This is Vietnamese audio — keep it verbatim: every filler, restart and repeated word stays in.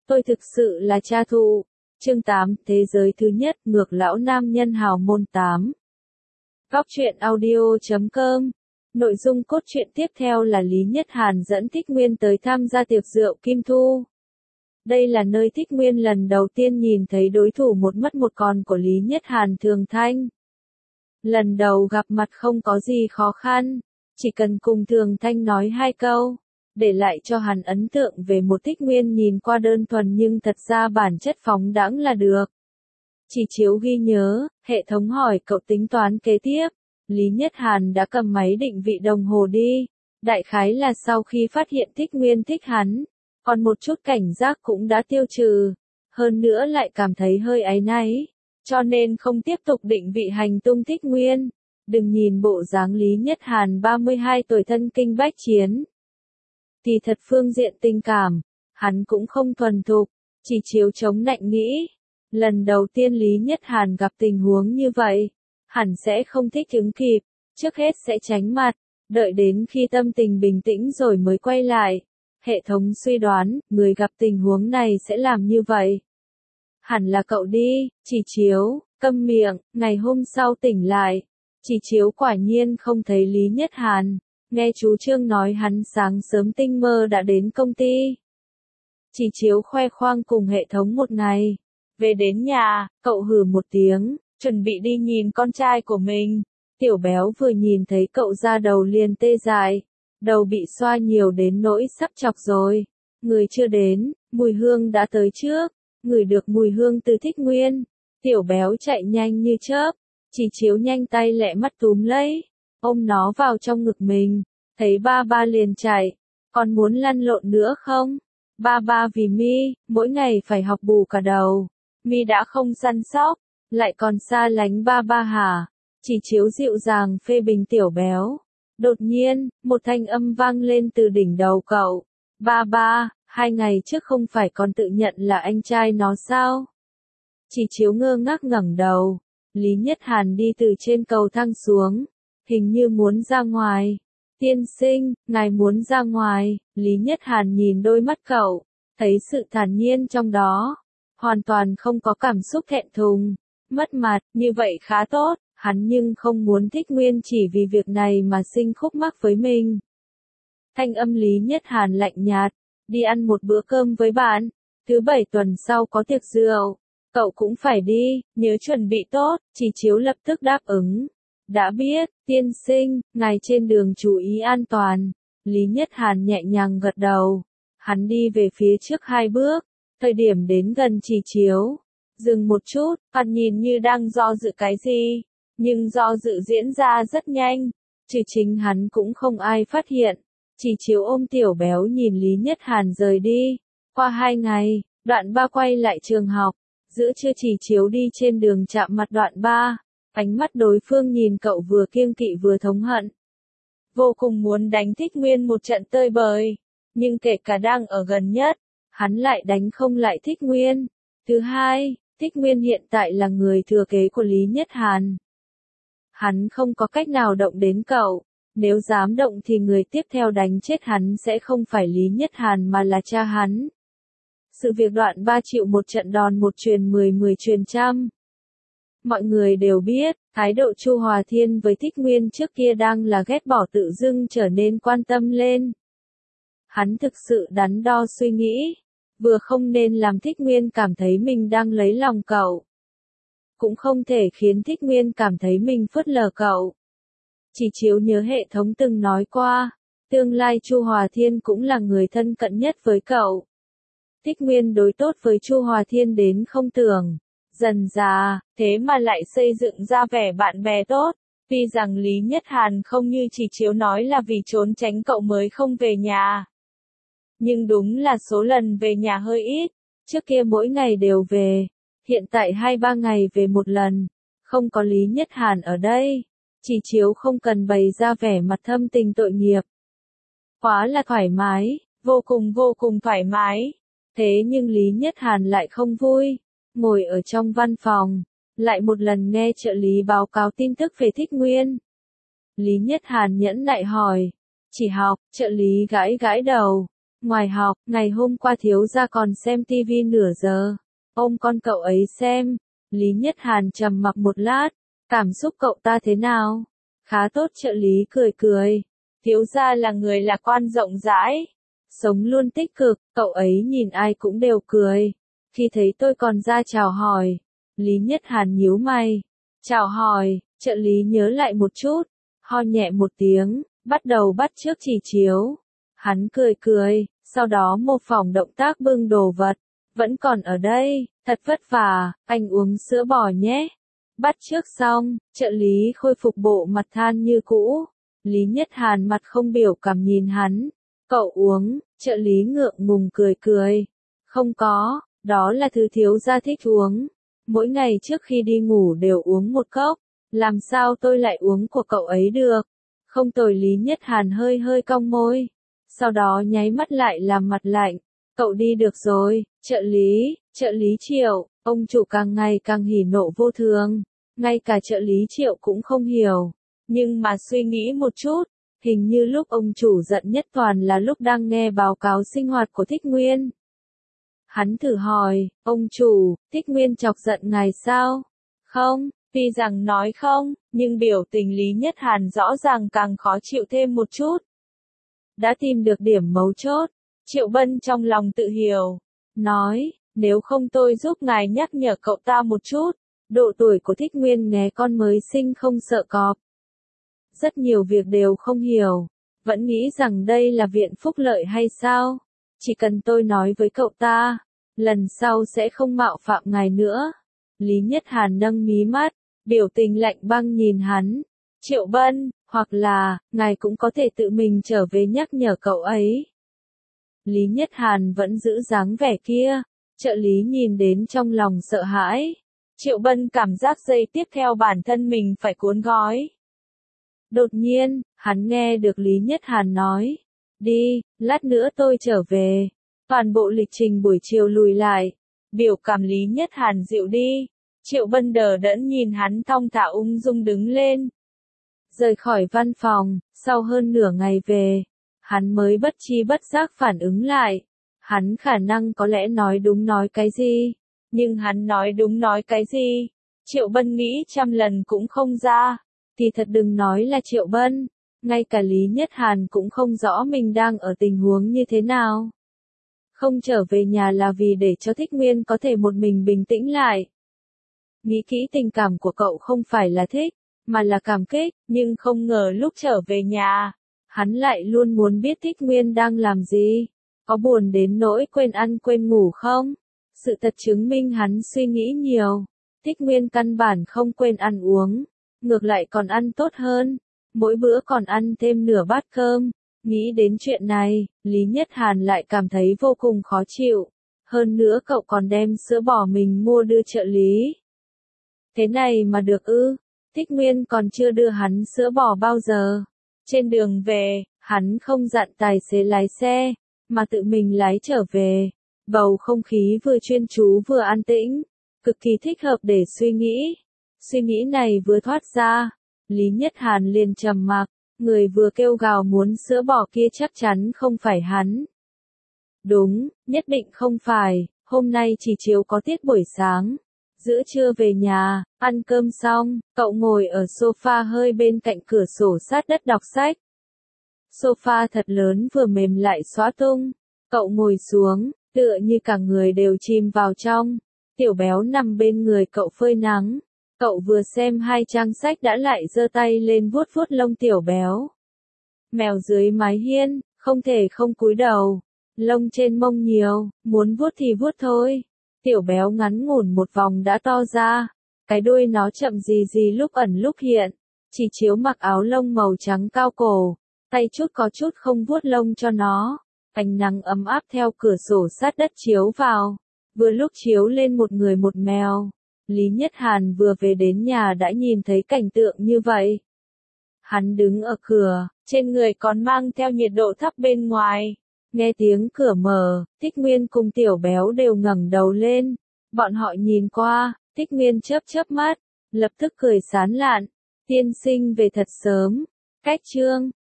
Tôi thực sự là cha thụ. Chương tám, Thế giới thứ nhất, ngược lão nam nhân hào môn tám. Góc truyện audio chấm com. Nội dung cốt truyện tiếp theo là Lý Nhất Hàn dẫn Thích Nguyên tới tham gia tiệc rượu Kim Thu. Đây là nơi Thích Nguyên lần đầu tiên nhìn thấy đối thủ một mất một còn của Lý Nhất Hàn Thường Thanh. Lần đầu gặp mặt không có gì khó khăn, chỉ cần cùng Thường Thanh nói hai câu, để lại cho hắn ấn tượng về một Thích Nguyên nhìn qua đơn thuần nhưng thật ra bản chất phóng đãng là được. Chỉ chiếu ghi nhớ, hệ thống hỏi cậu tính toán kế tiếp. Lý Nhất Hàn đã cầm máy định vị đồng hồ đi. Đại khái là sau khi phát hiện Thích Nguyên thích hắn, còn một chút cảnh giác cũng đã tiêu trừ. Hơn nữa lại cảm thấy hơi áy náy, cho nên không tiếp tục định vị hành tung Thích Nguyên. Đừng nhìn bộ dáng Lý Nhất Hàn ba mươi hai tuổi thân kinh bách chiến, thì thật phương diện tình cảm, hắn cũng không thuần thục, chỉ chiếu chống nạnh nghĩ. Lần đầu tiên Lý Nhất Hàn gặp tình huống như vậy, hẳn sẽ không thích ứng kịp, trước hết sẽ tránh mặt, đợi đến khi tâm tình bình tĩnh rồi mới quay lại. Hệ thống suy đoán, người gặp tình huống này sẽ làm như vậy. Hẳn là cậu đi, chỉ chiếu, câm miệng. Ngày hôm sau tỉnh lại, chỉ chiếu quả nhiên không thấy Lý Nhất Hàn. Nghe chú Trương nói hắn sáng sớm tinh mơ đã đến công ty. Chỉ chiếu khoe khoang cùng hệ thống một ngày. Về đến nhà, cậu hừ một tiếng, chuẩn bị đi nhìn con trai của mình. Tiểu béo vừa nhìn thấy cậu ra đầu liền tê dại, đầu bị xoa nhiều đến nỗi sắp chọc rồi. Người chưa đến, mùi hương đã tới trước, ngửi được mùi hương từ Thích Nguyên. Tiểu béo chạy nhanh như chớp, chỉ chiếu nhanh tay lẹ mắt túm lấy, ôm nó vào trong ngực mình, thấy ba ba liền chạy, còn muốn lăn lộn nữa không? Ba ba vì Mi, mỗi ngày phải học bù cả đầu, Mi đã không săn sóc, lại còn xa lánh ba ba hả? Chỉ chiếu dịu dàng phê bình tiểu béo. Đột nhiên, một thanh âm vang lên từ đỉnh đầu cậu. Ba ba, hai ngày trước không phải còn tự nhận là anh trai nó sao? Chỉ chiếu ngơ ngác ngẩng đầu. Lý Nhất Hàn đi từ trên cầu thang xuống, hình như muốn ra ngoài. Tiên sinh, ngài muốn ra ngoài. Lý Nhất Hàn nhìn đôi mắt cậu, thấy sự thản nhiên trong đó, hoàn toàn không có cảm xúc thẹn thùng, mất mặt. Như vậy khá tốt, hắn nhưng không muốn Thích Nguyên chỉ vì việc này mà sinh khúc mắc với mình. Thanh âm Lý Nhất Hàn lạnh nhạt, đi ăn một bữa cơm với bạn, thứ bảy tuần sau có tiệc rượu, cậu cũng phải đi, nhớ chuẩn bị tốt. Chỉ chiếu lập tức đáp ứng. Đã biết, tiên sinh, ngài trên đường chú ý an toàn. Lý Nhất Hàn nhẹ nhàng gật đầu. Hắn đi về phía trước hai bước, thời điểm đến gần Chỉ chiếu, dừng một chút, hắn nhìn như đang do dự cái gì, nhưng do dự diễn ra rất nhanh, trừ chính hắn cũng không ai phát hiện. Chỉ chiếu ôm tiểu béo nhìn Lý Nhất Hàn rời đi. Qua hai ngày, đoạn ba quay lại trường học, giữa trưa Chỉ chiếu đi trên đường chạm mặt đoạn ba. Ánh mắt đối phương nhìn cậu vừa kiêng kỵ vừa thống hận. Vô cùng muốn đánh Thích Nguyên một trận tơi bời, nhưng kể cả đang ở gần nhất, hắn lại đánh không lại Thích Nguyên. Thứ hai, Thích Nguyên hiện tại là người thừa kế của Lý Nhất Hàn. Hắn không có cách nào động đến cậu, nếu dám động thì người tiếp theo đánh chết hắn sẽ không phải Lý Nhất Hàn mà là cha hắn. Sự việc đoạn ba chịu một trận đòn một truyền mười mười truyền trăm. Mọi người đều biết, thái độ Chu Hòa Thiên với Thích Nguyên trước kia đang là ghét bỏ tự dưng trở nên quan tâm lên. Hắn thực sự đắn đo suy nghĩ, vừa không nên làm Thích Nguyên cảm thấy mình đang lấy lòng cậu, cũng không thể khiến Thích Nguyên cảm thấy mình phớt lờ cậu. Chỉ chiếu nhớ hệ thống từng nói qua, tương lai Chu Hòa Thiên cũng là người thân cận nhất với cậu. Thích Nguyên đối tốt với Chu Hòa Thiên đến không tưởng. Dần dà, thế mà lại xây dựng ra vẻ bạn bè tốt. Tuy rằng Lý Nhất Hàn không như Chỉ chiếu nói là vì trốn tránh cậu mới không về nhà, nhưng đúng là số lần về nhà hơi ít. Trước kia mỗi ngày đều về, hiện tại hai ba ngày về một lần. Không có Lý Nhất Hàn ở đây, Chỉ chiếu không cần bày ra vẻ mặt thâm tình tội nghiệp. Quá là thoải mái, vô cùng vô cùng thoải mái. Thế nhưng Lý Nhất Hàn lại không vui. Ngồi ở trong văn phòng, lại một lần nghe trợ lý báo cáo tin tức về Thích Nguyên. Lý Nhất Hàn nhẫn nại hỏi, chỉ học, trợ lý gãi gãi đầu, Ngoài học, ngày hôm qua thiếu gia còn xem tivi nửa giờ. Ôm con cậu ấy xem. Lý Nhất Hàn trầm mặc một lát. Cảm xúc cậu ta thế nào? Khá tốt, trợ lý cười cười. Thiếu gia là người lạc quan rộng rãi. Sống luôn tích cực, cậu ấy nhìn ai cũng đều cười. Khi thấy tôi còn ra chào hỏi. Lý Nhất Hàn nhíu mày. Chào hỏi, trợ lý nhớ lại một chút. Ho nhẹ một tiếng, bắt đầu bắt chước chỉ chiếu. Hắn cười cười, sau đó mô phỏng động tác bưng đồ vật. Vẫn còn ở đây, thật vất vả, anh uống sữa bò nhé. Bắt chước xong, trợ lý khôi phục bộ mặt than như cũ. Lý Nhất Hàn mặt không biểu cảm nhìn hắn. Cậu uống, trợ lý ngượng ngùng cười cười. Không có, đó là thứ thiếu gia thích uống. Mỗi ngày trước khi đi ngủ đều uống một cốc. Làm sao tôi lại uống của cậu ấy được? Không tồi. Lý Nhất Hàn hơi hơi cong môi. Sau đó nháy mắt lại làm mặt lạnh. Cậu đi được rồi, trợ lý, trợ lý Triệu. Ông chủ càng ngày càng hỉ nộ vô thường. Ngay cả trợ lý Triệu cũng không hiểu. Nhưng mà suy nghĩ một chút, hình như lúc ông chủ giận nhất toàn là lúc đang nghe báo cáo sinh hoạt của Thích Nguyên. Hắn thử hỏi, ông chủ, Thích Nguyên chọc giận ngài sao? Không, tuy rằng nói không, nhưng biểu tình Lý Nhất Hàn rõ ràng càng khó chịu thêm một chút. Đã tìm được điểm mấu chốt, Triệu Bân trong lòng tự hiểu. Nói, nếu không tôi giúp ngài nhắc nhở cậu ta một chút. Độ tuổi của Thích Nguyên nghe con mới sinh không sợ cọp. Rất nhiều việc đều không hiểu. Vẫn nghĩ rằng đây là viện phúc lợi hay sao? Chỉ cần tôi nói với cậu ta, lần sau sẽ không mạo phạm ngài nữa. Lý Nhất Hàn nâng mí mắt, biểu tình lạnh băng nhìn hắn. Triệu Bân, hoặc là, ngài cũng có thể tự mình trở về nhắc nhở cậu ấy. Lý Nhất Hàn vẫn giữ dáng vẻ kia. Trợ lý nhìn đến trong lòng sợ hãi. Triệu Bân cảm giác giây tiếp theo bản thân mình phải cuốn gói. Đột nhiên, hắn nghe được Lý Nhất Hàn nói. Đi, lát nữa tôi trở về. Toàn bộ lịch trình buổi chiều lùi lại. Biểu cảm Lý Nhất Hàn dịu đi. Triệu Bân đờ đẫn nhìn hắn thong thả ung dung đứng lên. Rời khỏi văn phòng, sau hơn nửa ngày về. Hắn mới bất chi bất giác phản ứng lại. Hắn khả năng có lẽ nói đúng nói cái gì. Nhưng hắn nói đúng nói cái gì? Triệu Bân nghĩ trăm lần cũng không ra. Thì thật đừng nói là Triệu Bân. Ngay cả Lý Nhất Hàn cũng không rõ mình đang ở tình huống như thế nào. Không trở về nhà là vì để cho Thích Nguyên có thể một mình bình tĩnh lại. Nghĩ kỹ tình cảm của cậu không phải là thích, mà là cảm kích, nhưng không ngờ lúc trở về nhà, hắn lại luôn muốn biết Thích Nguyên đang làm gì. Có buồn đến nỗi quên ăn quên ngủ không? Sự thật chứng minh hắn suy nghĩ nhiều. Thích Nguyên căn bản không quên ăn uống, ngược lại còn ăn tốt hơn. Mỗi bữa còn ăn thêm nửa bát cơm. Nghĩ đến chuyện này, Lý Nhất Hàn lại cảm thấy vô cùng khó chịu. Hơn nữa cậu còn đem sữa bò mình mua đưa trợ lý. Thế này mà được ư? Thích Nguyên còn chưa đưa hắn sữa bò bao giờ. Trên đường về, hắn không dặn tài xế lái xe, mà tự mình lái trở về. Bầu không khí vừa chuyên chú vừa an tĩnh, cực kỳ thích hợp để suy nghĩ. Suy nghĩ này vừa thoát ra, Lý Nhất Hàn liền trầm mặc. Người vừa kêu gào muốn sữa bò kia chắc chắn không phải hắn. Đúng, nhất định không phải. Hôm nay chỉ chiếu có tiết buổi sáng. Giữa trưa về nhà, ăn cơm xong, cậu ngồi ở sofa hơi bên cạnh cửa sổ sát đất đọc sách. Sofa thật lớn vừa mềm lại xõa tung. Cậu ngồi xuống, tựa như cả người đều chìm vào trong. Tiểu Béo nằm bên người cậu phơi nắng. Cậu vừa xem hai trang sách đã lại giơ tay lên vuốt vuốt lông Tiểu Béo. Mèo dưới mái hiên, không thể không cúi đầu. Lông trên mông nhiều, muốn vuốt thì vuốt thôi. Tiểu Béo ngắn ngủn một vòng đã to ra. Cái đuôi nó chậm gì gì lúc ẩn lúc hiện. Chỉ chiếu mặc áo lông màu trắng cao cổ. Tay chút có chút không vuốt lông cho nó. Ánh nắng ấm áp theo cửa sổ sát đất chiếu vào. Vừa lúc chiếu lên một người một mèo. Lý Nhất Hàn vừa về đến nhà đã nhìn thấy cảnh tượng như vậy. Hắn đứng ở cửa, trên người còn mang theo nhiệt độ thấp bên ngoài. Nghe tiếng cửa mở, Thích Nguyên cùng Tiểu Béo đều ngẩng đầu lên. Bọn họ nhìn qua, Thích Nguyên chớp chớp mắt, lập tức cười sán lạn. Tiên sinh về thật sớm. Cách chương